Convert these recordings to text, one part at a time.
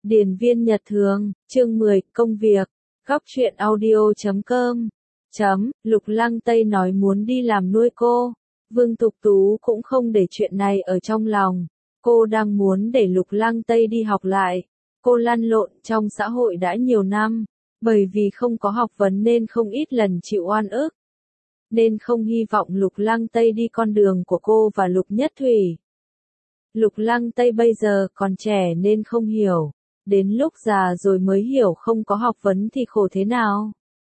Điền viên Nhật Thường, chương 10, công việc, góc truyện audio.com. Lục Lăng Tây nói muốn đi làm nuôi cô. Vương Tục Tú cũng không để chuyện này ở trong lòng. Cô đang muốn để Lục Lăng Tây đi học lại. Cô lăn lộn trong xã hội đã nhiều năm, bởi vì không có học vấn nên không ít lần chịu oan ức. Nên không hy vọng Lục Lăng Tây đi con đường của cô và Lục Nhất Thủy. Lục Lăng Tây bây giờ còn trẻ nên không hiểu. Đến lúc già rồi mới hiểu không có học vấn thì khổ thế nào.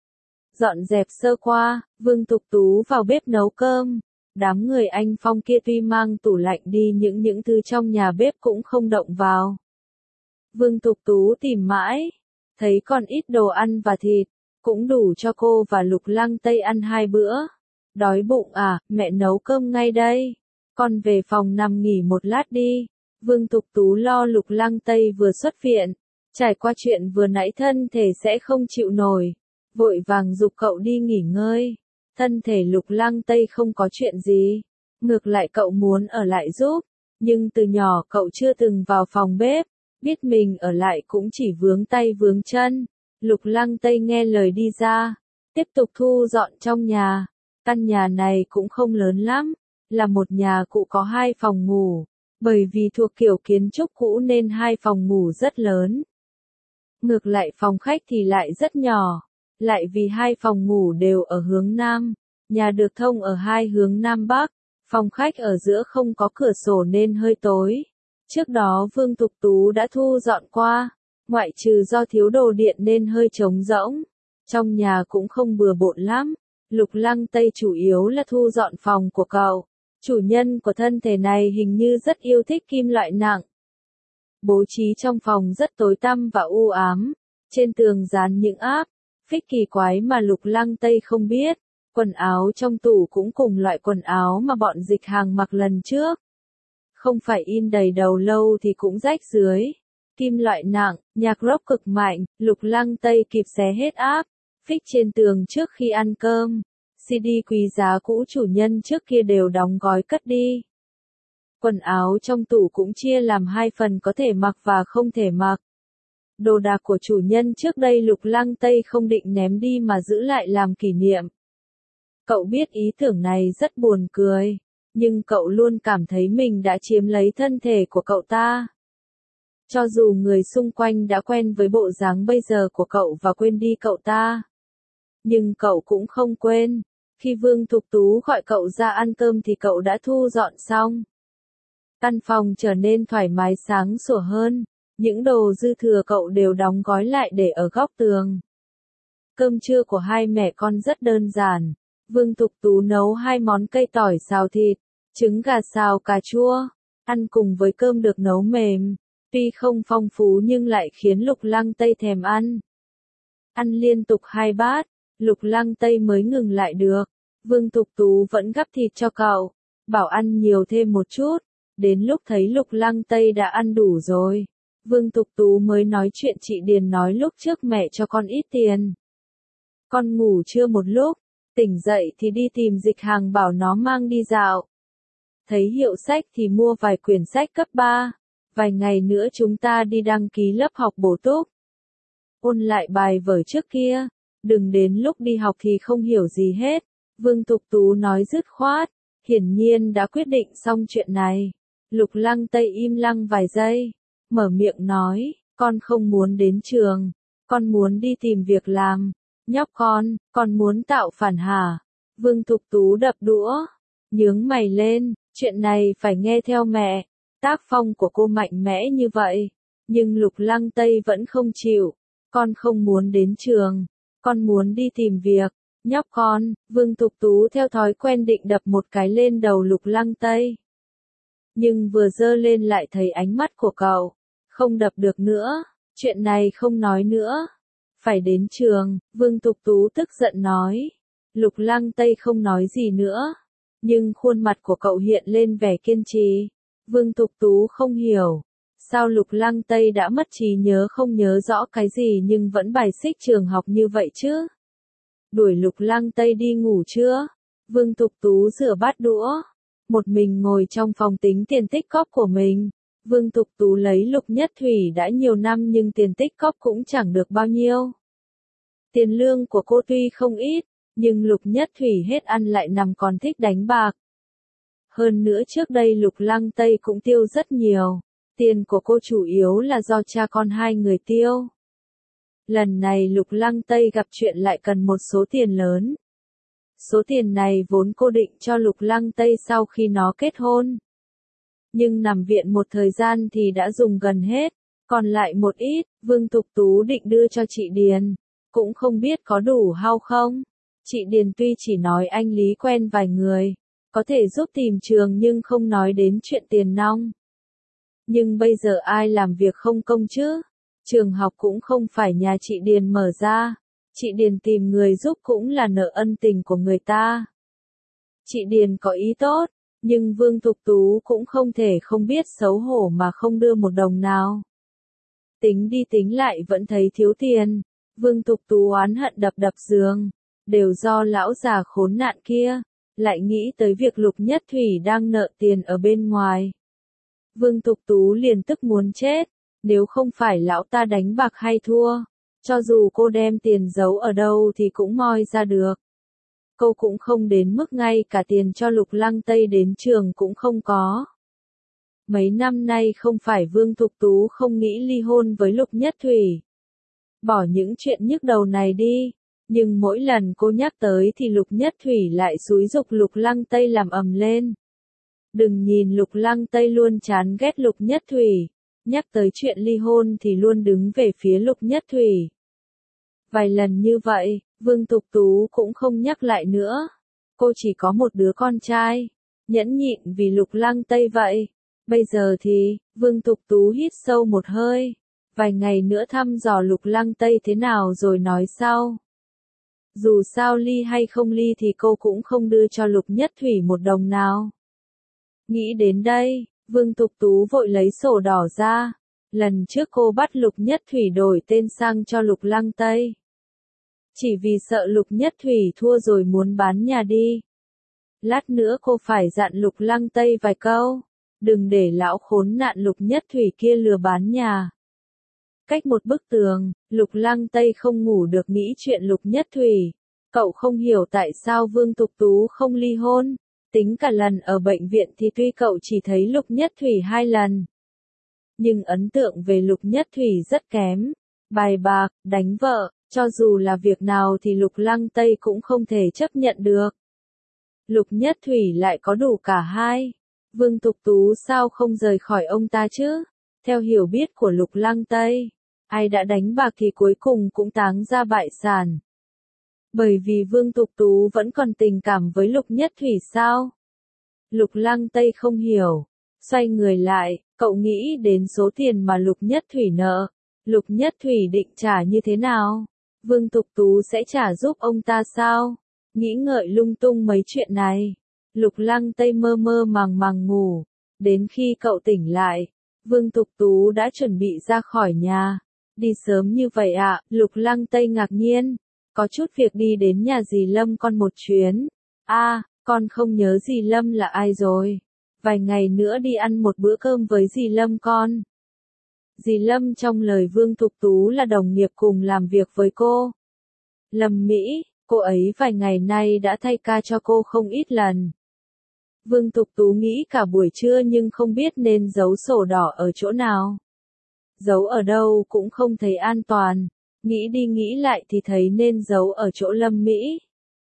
Dọn dẹp sơ qua, Vương Tục Tú vào bếp nấu cơm. Đám người anh Phong kia tuy mang tủ lạnh đi những thứ trong nhà bếp cũng không động vào. Vương Tục Tú tìm mãi, thấy còn ít đồ ăn và thịt, cũng đủ cho cô và Lục Lăng Tây ăn 2 bữa. Đói bụng à, mẹ nấu cơm ngay đây. Con về phòng nằm nghỉ một lát đi. Vương Tục Tú lo Lục Lăng Tây vừa xuất viện, trải qua chuyện vừa nãy thân thể sẽ không chịu nổi, vội vàng giục cậu đi nghỉ ngơi. Thân thể Lục Lăng Tây không có chuyện gì, ngược lại cậu muốn ở lại giúp, nhưng từ nhỏ cậu chưa từng vào phòng bếp, biết mình ở lại cũng chỉ vướng tay vướng chân. Lục Lăng Tây nghe lời đi ra, tiếp tục thu dọn trong nhà. Căn nhà này cũng không lớn lắm, là một nhà cũ có 2 phòng ngủ. Bởi vì thuộc kiểu kiến trúc cũ nên 2 phòng ngủ rất lớn. Ngược lại phòng khách thì lại rất nhỏ. Lại vì 2 phòng ngủ đều ở hướng Nam. Nhà được thông ở 2 hướng Nam Bắc. Phòng khách ở giữa không có cửa sổ nên hơi tối. Trước đó Vương Tục Tú đã thu dọn qua. Ngoại trừ do thiếu đồ điện nên hơi trống rỗng. Trong nhà cũng không bừa bộn lắm. Lục Lăng Tây chủ yếu là thu dọn phòng của cậu. Chủ nhân của thân thể này hình như rất yêu thích kim loại nặng. Bố trí trong phòng rất tối tăm và u ám. Trên tường dán những áp phích kỳ quái mà Lục Lăng Tây không biết. Quần áo trong tủ cũng cùng loại quần áo mà bọn Dịch Hàng mặc lần trước. Không phải in đầy đầu lâu thì cũng rách dưới. Kim loại nặng, nhạc rock cực mạnh, Lục Lăng Tây kịp xé hết áp phích trên tường trước khi ăn cơm. CD quý giá cũ chủ nhân trước kia đều đóng gói cất đi. Quần áo trong tủ cũng chia làm 2 phần có thể mặc và không thể mặc. Đồ đạc của chủ nhân trước đây Lục Lăng Tây không định ném đi mà giữ lại làm kỷ niệm. Cậu biết ý tưởng này rất buồn cười, nhưng cậu luôn cảm thấy mình đã chiếm lấy thân thể của cậu ta. Cho dù người xung quanh đã quen với bộ dáng bây giờ của cậu và quên đi cậu ta, nhưng cậu cũng không quên. Khi Vương Tục Tú gọi cậu ra ăn cơm thì cậu đã thu dọn xong. Căn phòng trở nên thoải mái sáng sủa hơn. Những đồ dư thừa cậu đều đóng gói lại để ở góc tường. Cơm trưa của 2 mẹ con rất đơn giản. Vương Tục Tú nấu 2 món cây tỏi xào thịt, trứng gà xào cà chua, ăn cùng với cơm được nấu mềm. Tuy không phong phú nhưng lại khiến Lục Lăng Tây thèm ăn. Ăn liên tục 2 bát, Lục Lăng Tây mới ngừng lại được. Vương Tục Tú vẫn gắp thịt cho cậu, bảo ăn nhiều thêm một chút. Đến lúc thấy Lục Lăng Tây đã ăn đủ rồi, Vương Tục Tú mới nói chuyện chị Điền nói lúc trước mẹ cho con ít tiền. Con ngủ trưa một lúc, tỉnh dậy thì đi tìm Dịch Hàng bảo nó mang đi dạo. Thấy hiệu sách thì mua vài quyển sách cấp 3. Vài ngày nữa chúng ta đi đăng ký lớp học bổ túc. Ôn lại bài vở trước kia, đừng đến lúc đi học thì không hiểu gì hết. Vương Tục Tú nói dứt khoát, hiển nhiên đã quyết định xong chuyện này. Lục Lăng Tây im lặng vài giây, mở miệng nói, con không muốn đến trường, con muốn đi tìm việc làm. Nhóc con muốn tạo phản hả? Vương Tục Tú đập đũa, nhướng mày lên, chuyện này phải nghe theo mẹ. Tác phong của cô mạnh mẽ như vậy, nhưng Lục Lăng Tây vẫn không chịu. Con không muốn đến trường, con muốn đi tìm việc. Nhóc Vương Tục Tú theo thói quen định đập một cái lên đầu Lục Lăng Tây. Nhưng vừa giơ lên lại thấy ánh mắt của cậu, không đập được nữa, chuyện này không nói nữa. Phải đến trường, Vương Tục Tú tức giận nói. Lục Lăng Tây không nói gì nữa, nhưng khuôn mặt của cậu hiện lên vẻ kiên trì. Vương Tục Tú không hiểu, sao Lục Lăng Tây đã mất trí nhớ không nhớ rõ cái gì nhưng vẫn bài xích trường học như vậy chứ. Đuổi Lục Lăng Tây đi ngủ chưa? Vương Tục Tú rửa bát đũa, một mình ngồi trong phòng tính tiền tích cóp của mình. Vương Tục Tú lấy Lục Nhất Thủy đã nhiều năm nhưng tiền tích cóp cũng chẳng được bao nhiêu. Tiền lương của cô tuy không ít, nhưng Lục Nhất Thủy hết ăn lại nằm còn thích đánh bạc. Hơn nữa trước đây Lục Lăng Tây cũng tiêu rất nhiều, tiền của cô chủ yếu là do cha con hai người tiêu. Lần này Lục Lăng Tây gặp chuyện lại cần một số tiền lớn. Số tiền này vốn cô định cho Lục Lăng Tây sau khi nó kết hôn. Nhưng nằm viện một thời gian thì đã dùng gần hết, còn lại một ít, Vương Tục Tú định đưa cho chị Điền, cũng không biết có đủ hay không. Chị Điền tuy chỉ nói anh Lý quen vài người, có thể giúp tìm trường nhưng không nói đến chuyện tiền nong. Nhưng bây giờ ai làm việc không công chứ? Trường học cũng không phải nhà chị Điền mở ra, chị Điền tìm người giúp cũng là nợ ân tình của người ta. Chị Điền có ý tốt, nhưng Vương Tục Tú cũng không thể không biết xấu hổ mà không đưa một đồng nào. Tính đi tính lại vẫn thấy thiếu tiền, Vương Tục Tú oán hận đập đập giường, đều do lão già khốn nạn kia, lại nghĩ tới việc Lục Nhất Thủy đang nợ tiền ở bên ngoài. Vương Tục Tú liền tức muốn chết, nếu không phải lão ta đánh bạc hay thua, cho dù cô đem tiền giấu ở đâu thì cũng moi ra được. Cô cũng không đến mức ngay cả tiền cho Lục Lăng Tây đến trường cũng không có. Mấy năm nay không phải Vương Tục Tú không nghĩ ly hôn với Lục Nhất Thủy. Bỏ những chuyện nhức đầu này đi, nhưng mỗi lần cô nhắc tới thì Lục Nhất Thủy lại xúi giục Lục Lăng Tây làm ầm lên. Đừng nhìn Lục Lăng Tây luôn chán ghét Lục Nhất Thủy, nhắc tới chuyện ly hôn thì luôn đứng về phía Lục Nhất Thủy. Vài lần như vậy, Vương Tục Tú cũng không nhắc lại nữa. Cô chỉ có một đứa con trai, nhẫn nhịn vì Lục Lăng Tây vậy. Bây giờ thì, Vương Tục Tú hít sâu một hơi, vài ngày nữa thăm dò Lục Lăng Tây thế nào rồi nói sau. Dù sao ly hay không ly thì cô cũng không đưa cho Lục Nhất Thủy một đồng nào. Nghĩ đến đây, Vương Tục Tú vội lấy sổ đỏ ra. Lần trước cô bắt Lục Nhất Thủy đổi tên sang cho Lục Lăng Tây. Chỉ vì sợ Lục Nhất Thủy thua rồi muốn bán nhà đi. Lát nữa cô phải dặn Lục Lăng Tây vài câu, đừng để lão khốn nạn Lục Nhất Thủy kia lừa bán nhà. Cách một bức tường, Lục Lăng Tây không ngủ được nghĩ chuyện Lục Nhất Thủy. Cậu không hiểu tại sao Vương Tục Tú không ly hôn. Tính cả lần ở bệnh viện thì tuy cậu chỉ thấy Lục Nhất Thủy 2 lần. Nhưng ấn tượng về Lục Nhất Thủy rất kém. Bài bạc, đánh vợ, cho dù là việc nào thì Lục Lăng Tây cũng không thể chấp nhận được. Lục Nhất Thủy lại có đủ cả hai. Vương Tục Tú sao không rời khỏi ông ta chứ? Theo hiểu biết của Lục Lăng Tây, ai đã đánh bạc thì cuối cùng cũng táng ra bại sản. Bởi vì Vương Tục Tú vẫn còn tình cảm với Lục Nhất Thủy sao? Lục Lăng Tây không hiểu. Xoay người lại, cậu nghĩ đến số tiền mà Lục Nhất Thủy nợ. Lục Nhất Thủy định trả như thế nào? Vương Tục Tú sẽ trả giúp ông ta sao? Nghĩ ngợi lung tung mấy chuyện này. Lục Lăng Tây mơ mơ màng màng ngủ. Đến khi cậu tỉnh lại, Vương Tục Tú đã chuẩn bị ra khỏi nhà. Đi sớm như vậy ạ? Lục Lăng Tây ngạc nhiên. Có chút việc đi đến nhà dì Lâm con một chuyến. Con không nhớ dì Lâm là ai rồi. Vài ngày nữa đi ăn một bữa cơm với dì Lâm con. Dì Lâm trong lời Vương Tục Tú là đồng nghiệp cùng làm việc với cô. Lâm Mỹ, cô ấy vài ngày nay đã thay ca cho cô không ít lần. Vương Tục Tú nghĩ cả buổi trưa nhưng không biết nên giấu sổ đỏ ở chỗ nào. Giấu ở đâu cũng không thấy an toàn. Nghĩ đi nghĩ lại thì thấy nên giấu ở chỗ Lâm Mỹ.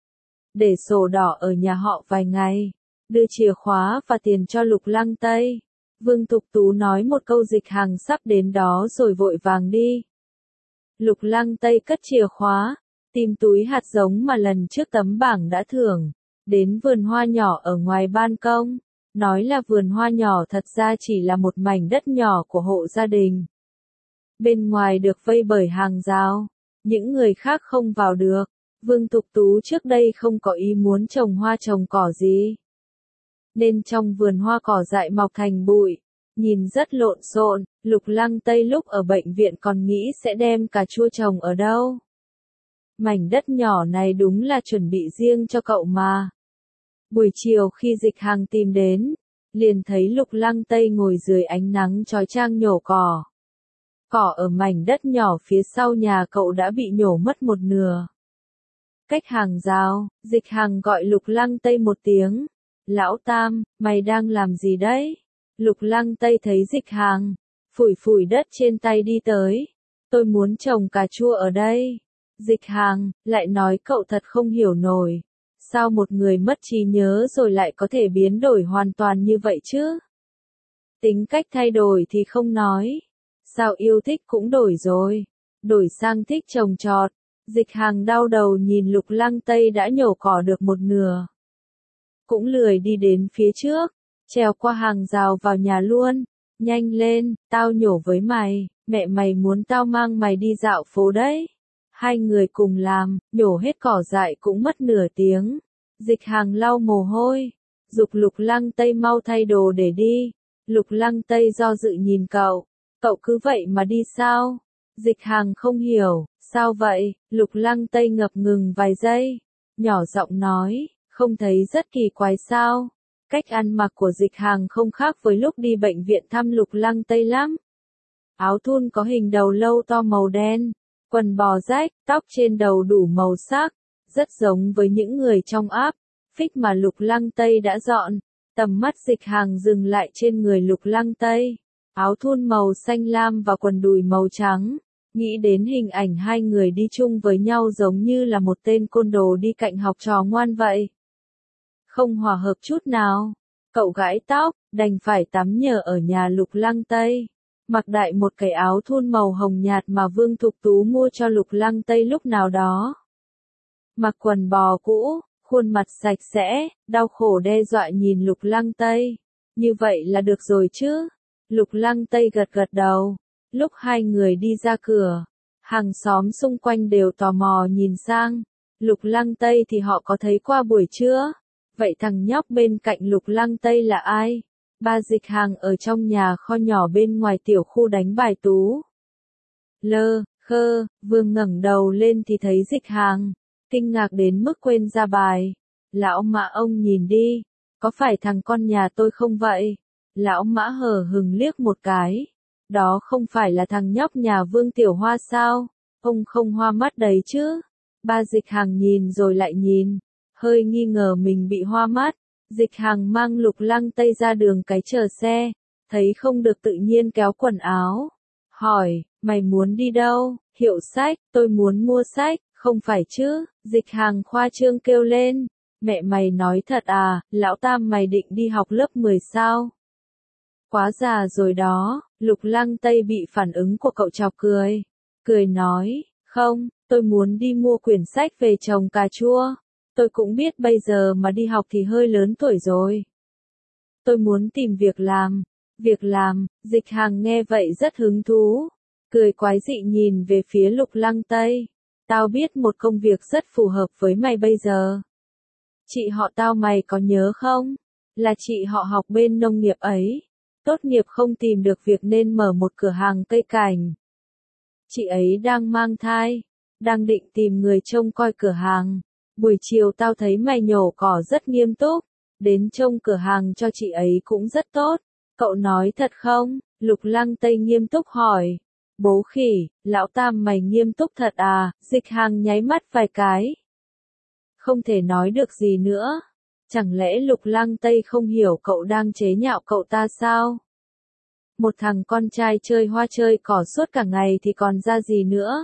Để sổ đỏ ở nhà họ vài ngày. Đưa chìa khóa và tiền cho Lục Lăng Tây. Vương Tục Tú nói một câu dịch hàng sắp đến đó rồi vội vàng đi. Lục Lăng Tây cất chìa khóa, tìm túi hạt giống mà lần trước tấm bảng đã thưởng, đến vườn hoa nhỏ ở ngoài ban công. Nói là vườn hoa nhỏ thật ra chỉ là một mảnh đất nhỏ của hộ gia đình. Bên ngoài được vây bởi hàng rào, những người khác không vào được. Vương Tục Tú trước đây không có ý muốn trồng hoa trồng cỏ gì. Nên trong vườn hoa cỏ dại mọc thành bụi, nhìn rất lộn xộn. Lục Lăng Tây lúc ở bệnh viện còn nghĩ sẽ đem cà chua trồng ở đâu. Mảnh đất nhỏ này đúng là chuẩn bị riêng cho cậu mà. Buổi chiều khi Dịch Hằng tìm đến, liền thấy Lục Lăng Tây ngồi dưới ánh nắng chói chang nhổ cỏ. Cỏ ở mảnh đất nhỏ phía sau nhà cậu đã bị nhổ mất một nửa. Cách hàng rào, Dịch Hằng gọi Lục Lăng Tây một tiếng. Lão Tam, mày đang làm gì đấy? Lục Lăng Tây thấy Dịch Hằng, phủi phủi đất trên tay đi tới. Tôi muốn trồng cà chua ở đây. Dịch Hằng lại nói cậu thật không hiểu nổi. Sao một người mất trí nhớ rồi lại có thể biến đổi hoàn toàn như vậy chứ? Tính cách thay đổi thì không nói. Sao yêu thích cũng đổi rồi. Đổi sang thích trồng trọt. Dịch Hằng đau đầu nhìn Lục Lăng Tây đã nhổ cỏ được một nửa. Cũng lười đi đến phía trước. Trèo qua hàng rào vào nhà luôn. Nhanh lên, tao nhổ với mày. Mẹ mày muốn tao mang mày đi dạo phố đấy. Hai người cùng làm, nhổ hết cỏ dại cũng mất nửa tiếng. Dịch Hằng lau mồ hôi, giục Lục Lăng Tây mau thay đồ để đi. Lục Lăng Tây do dự nhìn cậu cứ vậy mà đi sao? Dịch Hằng không hiểu, sao vậy? Lục Lăng Tây ngập ngừng vài giây, nhỏ giọng nói, không thấy rất kỳ quái sao? Cách ăn mặc của Dịch Hằng không khác với lúc đi bệnh viện thăm Lục Lăng Tây lắm. Áo thun có hình đầu lâu to màu đen, quần bò rách, tóc trên đầu đủ màu sắc, rất giống với những người trong áp phích mà Lục Lăng Tây đã dọn. Tầm mắt Dịch Hằng dừng lại trên người Lục Lăng Tây, áo thun màu xanh lam và quần đùi màu trắng, nghĩ đến hình ảnh hai người đi chung với nhau giống như là một tên côn đồ đi cạnh học trò ngoan vậy. Không hòa hợp chút nào, cậu gãi tóc, đành phải tắm nhờ ở nhà Lục Lăng Tây. Mặc đại một cái áo thun màu hồng nhạt mà Vương Thục Tú mua cho Lục Lăng Tây lúc nào đó. Mặc quần bò cũ, khuôn mặt sạch sẽ, đau khổ đe dọa nhìn Lục Lăng Tây. Như vậy là được rồi chứ? Lục Lăng Tây gật gật đầu. Lúc hai người đi ra cửa, hàng xóm xung quanh đều tò mò nhìn sang. Lục Lăng Tây thì họ có thấy qua buổi trưa? Vậy thằng nhóc bên cạnh Lục Lăng Tây là ai? Ba Dịch Hằng ở trong nhà kho nhỏ bên ngoài tiểu khu đánh bài tú. Lơ, khơ, Vương ngẩng đầu lên thì thấy Dịch Hằng, kinh ngạc đến mức quên ra bài. Lão Mã ông nhìn đi, có phải thằng con nhà tôi không vậy? Lão Mã hờ hững liếc một cái. Đó không phải là thằng nhóc nhà Vương Tiểu Hoa sao? Ông không hoa mắt đấy chứ? Ba Dịch Hằng nhìn rồi lại nhìn, hơi nghi ngờ mình bị hoa mắt. Dịch Hằng mang Lục Lăng Tây ra đường cái chờ xe, thấy không được tự nhiên kéo quần áo. Hỏi, mày muốn đi đâu? Hiệu sách, tôi muốn mua sách, không phải chứ? Dịch Hằng khoa trương kêu lên. Mẹ mày nói thật à, lão Tam mày định đi học lớp 10 sao? Quá già rồi đó. Lục Lăng Tây bị phản ứng của cậu chọc cười. Cười nói, không, tôi muốn đi mua quyển sách về trồng cà chua. Tôi cũng biết bây giờ mà đi học thì hơi lớn tuổi rồi. Tôi muốn tìm việc làm. Việc làm, Dịch Hằng nghe vậy rất hứng thú. Cười quái dị nhìn về phía Lục Lăng Tây. Tao biết một công việc rất phù hợp với mày bây giờ. Chị họ tao mày có nhớ không? Là chị họ học bên nông nghiệp ấy. Tốt nghiệp không tìm được việc nên mở một cửa hàng cây cảnh. Chị ấy đang mang thai, đang định tìm người trông coi cửa hàng. Buổi chiều tao thấy mày nhổ cỏ rất nghiêm túc, đến trông cửa hàng cho chị ấy cũng rất tốt. Cậu nói thật không? Lục Lăng Tây nghiêm túc hỏi. Bố khỉ, lão Tam mày nghiêm túc thật à? Dịch Hằng nháy mắt vài cái. Không thể nói được gì nữa. Chẳng lẽ Lục Lăng Tây không hiểu cậu đang chế nhạo cậu ta sao? Một thằng con trai chơi hoa chơi cỏ suốt cả ngày thì còn ra gì nữa?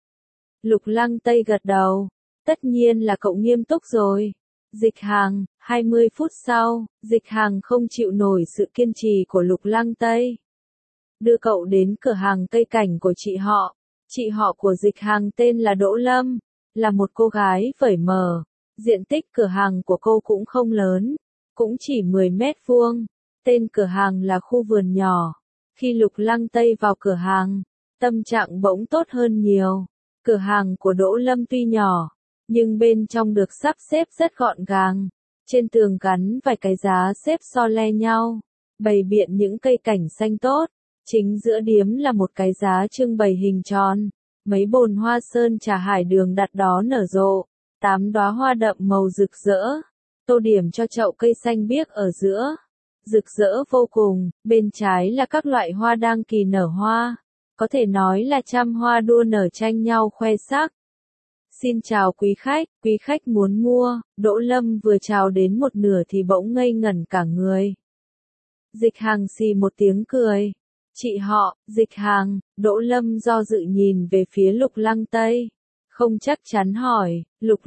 Lục Lăng Tây gật đầu. Tất nhiên là cậu nghiêm túc rồi. Dịch Hằng, 20 phút sau, Dịch Hằng không chịu nổi sự kiên trì của Lục Lăng Tây. Đưa cậu đến cửa hàng cây cảnh của chị họ. Chị họ của Dịch Hằng tên là Đỗ Lâm, là một cô gái vởi mờ. Diện tích cửa hàng của cô cũng không lớn, cũng chỉ 10 mét vuông. Tên cửa hàng là khu vườn nhỏ. Khi Lục Lăng Tây vào cửa hàng, tâm trạng bỗng tốt hơn nhiều. Cửa hàng của Đỗ Lâm tuy nhỏ, nhưng bên trong được sắp xếp rất gọn gàng. Trên tường gắn vài cái giá xếp so le nhau, bày biện những cây cảnh xanh tốt. Chính giữa điếm là một cái giá trưng bày hình tròn, mấy bồn hoa sơn trà hải đường đặt đó nở rộ, 8 đóa hoa đậm màu rực rỡ, tô điểm cho chậu cây xanh biếc ở giữa. rực rỡ vô cùng, bên trái là các loại hoa đang kỳ nở hoa, có thể nói là trăm hoa đua nở tranh nhau khoe sắc. Xin chào quý khách muốn mua, Đỗ Lâm vừa chào đến một nửa thì bỗng ngây ngẩn cả người. Dịch Hàng xì một tiếng cười. Chị họ, Dịch Hàng, Đỗ Lâm do dự nhìn về phía Lục Lăng Tây. Không chắc chắn hỏi, Lục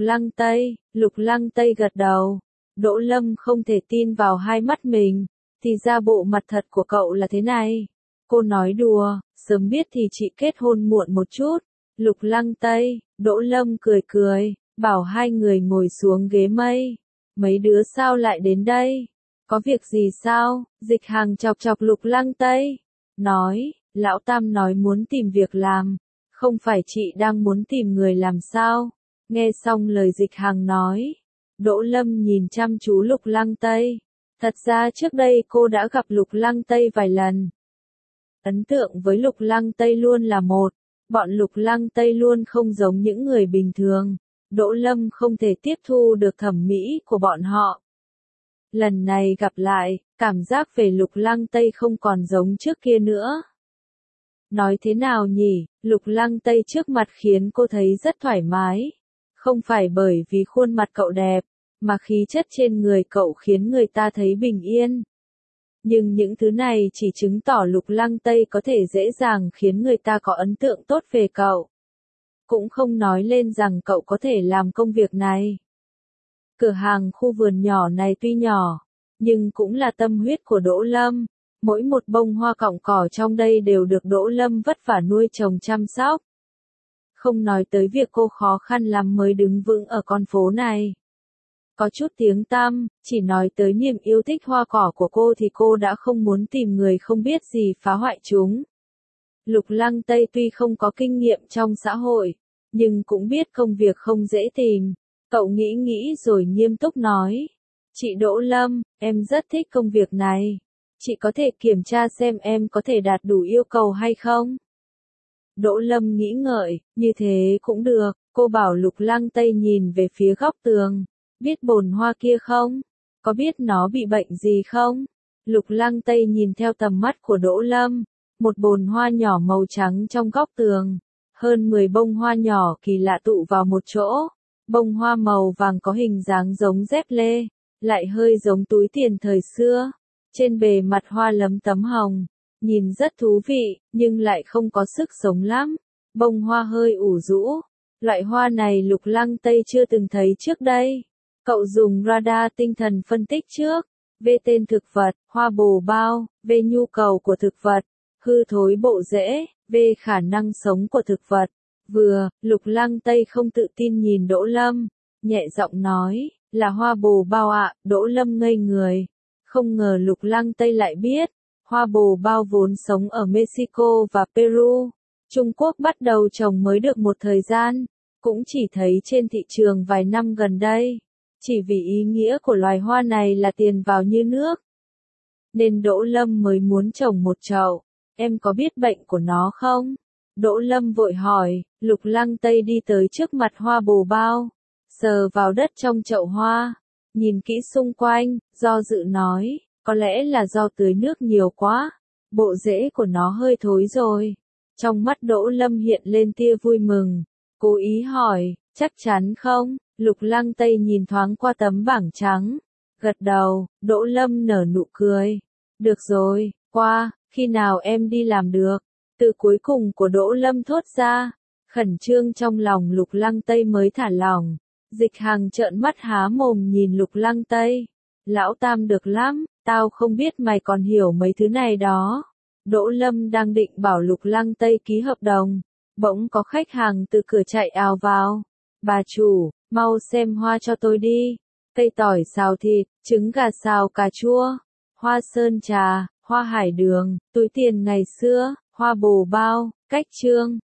Lăng Tây gật đầu. Đỗ Lâm không thể tin vào hai mắt mình, thì ra bộ mặt thật của cậu là thế này. Cô nói đùa, sớm biết thì chị kết hôn muộn một chút. Lục Lăng Tây, Đỗ Lâm cười, bảo hai người ngồi xuống ghế mây. Mấy đứa sao lại đến đây? Có việc gì sao? Dịch Hàng chọc Lục Lăng Tây. Nói, Lão Tam nói muốn tìm việc làm. Không phải chị đang muốn tìm người làm sao? Nghe xong lời Dịch Hàng nói, Đỗ Lâm nhìn chăm chú Lục Lăng Tây. Thật ra trước đây cô đã gặp Lục Lăng Tây vài lần. Ấn tượng với Lục Lăng Tây luôn là một, bọn Lục Lăng Tây luôn không giống những người bình thường. Đỗ Lâm không thể tiếp thu được thẩm mỹ của bọn họ. Lần này gặp lại, cảm giác về Lục Lăng Tây không còn giống trước kia nữa. Nói thế nào nhỉ, Lục Lăng Tây trước mặt khiến cô thấy rất thoải mái. Không phải bởi vì khuôn mặt cậu đẹp, mà khí chất trên người cậu khiến người ta thấy bình yên. Nhưng những thứ này chỉ chứng tỏ Lục Lăng Tây có thể dễ dàng khiến người ta có ấn tượng tốt về cậu. Cũng không nói lên rằng cậu có thể làm công việc này. Cửa hàng khu vườn nhỏ này tuy nhỏ, nhưng cũng là tâm huyết của Đỗ Lâm. Mỗi một bông hoa cọng cỏ trong đây đều được Đỗ Lâm vất vả nuôi trồng chăm sóc. Không nói tới việc cô khó khăn lắm mới đứng vững ở con phố này. Có chút tiếng tăm, chỉ nói tới niềm yêu thích hoa cỏ của cô thì cô đã không muốn tìm người không biết gì phá hoại chúng. Lục Lăng Tây tuy không có kinh nghiệm trong xã hội, nhưng cũng biết công việc không dễ tìm. Cậu nghĩ rồi nghiêm túc nói. Chị Đỗ Lâm, em rất thích công việc này. Chị có thể kiểm tra xem em có thể đạt đủ yêu cầu hay không? Đỗ Lâm nghĩ ngợi, như thế cũng được. Cô bảo Lục Lăng Tây nhìn về phía góc tường. Biết bồn hoa kia không? Có biết nó bị bệnh gì không? Lục Lăng Tây nhìn theo tầm mắt của Đỗ Lâm. Một bồn hoa nhỏ màu trắng trong góc tường. Hơn 10 bông hoa nhỏ kỳ lạ tụ vào một chỗ. Bông hoa màu vàng có hình dáng giống dép lê, lại hơi giống túi tiền thời xưa. Trên bề mặt hoa lấm tấm hồng, nhìn rất thú vị, nhưng lại không có sức sống lắm. Bông hoa hơi ủ rũ. Loại hoa này Lục Lăng Tây chưa từng thấy trước đây. Cậu dùng radar tinh thần phân tích trước. V tên thực vật, hoa bồ bao, V nhu cầu của thực vật, hư thối bộ rễ, V khả năng sống của thực vật. Lục Lăng Tây không tự tin nhìn Đỗ Lâm, nhẹ giọng nói, là hoa bồ bao ạ. Đỗ Lâm ngây người. Không ngờ Lục Lăng Tây lại biết, hoa bồ bao vốn sống ở Mexico và Peru. Trung Quốc bắt đầu trồng mới được một thời gian, cũng chỉ thấy trên thị trường vài năm gần đây. Chỉ vì ý nghĩa của loài hoa này là tiền vào như nước, nên Đỗ Lâm mới muốn trồng một chậu. Em có biết bệnh của nó không? Đỗ Lâm vội hỏi. Lục Lăng Tây đi tới trước mặt hoa bồ bao, sờ vào đất trong chậu hoa, nhìn kỹ xung quanh, do dự nói, có lẽ là do tưới nước nhiều quá, bộ rễ của nó hơi thối rồi. Trong mắt Đỗ Lâm hiện lên tia vui mừng, cố ý hỏi, chắc chắn không? Lục Lăng Tây nhìn thoáng qua tấm bảng trắng, gật đầu. Đỗ Lâm nở nụ cười. Được rồi, khi nào em đi làm được? Từ cuối cùng của Đỗ Lâm thốt ra, khẩn trương trong lòng Lục Lăng Tây mới thả lỏng. Dịch Hàng trợn mắt há mồm nhìn Lục Lăng Tây. Lão Tam được lắm, tao không biết mày còn hiểu mấy thứ này đó. Đỗ Lâm đang định bảo Lục Lăng Tây ký hợp đồng, bỗng có khách hàng từ cửa chạy ào vào. Bà chủ, mau xem hoa cho tôi đi. Cây tỏi xào thịt, trứng gà xào cà chua, hoa sơn trà, hoa hải đường, túi tiền ngày xưa, hoa bồ bao, cách trương.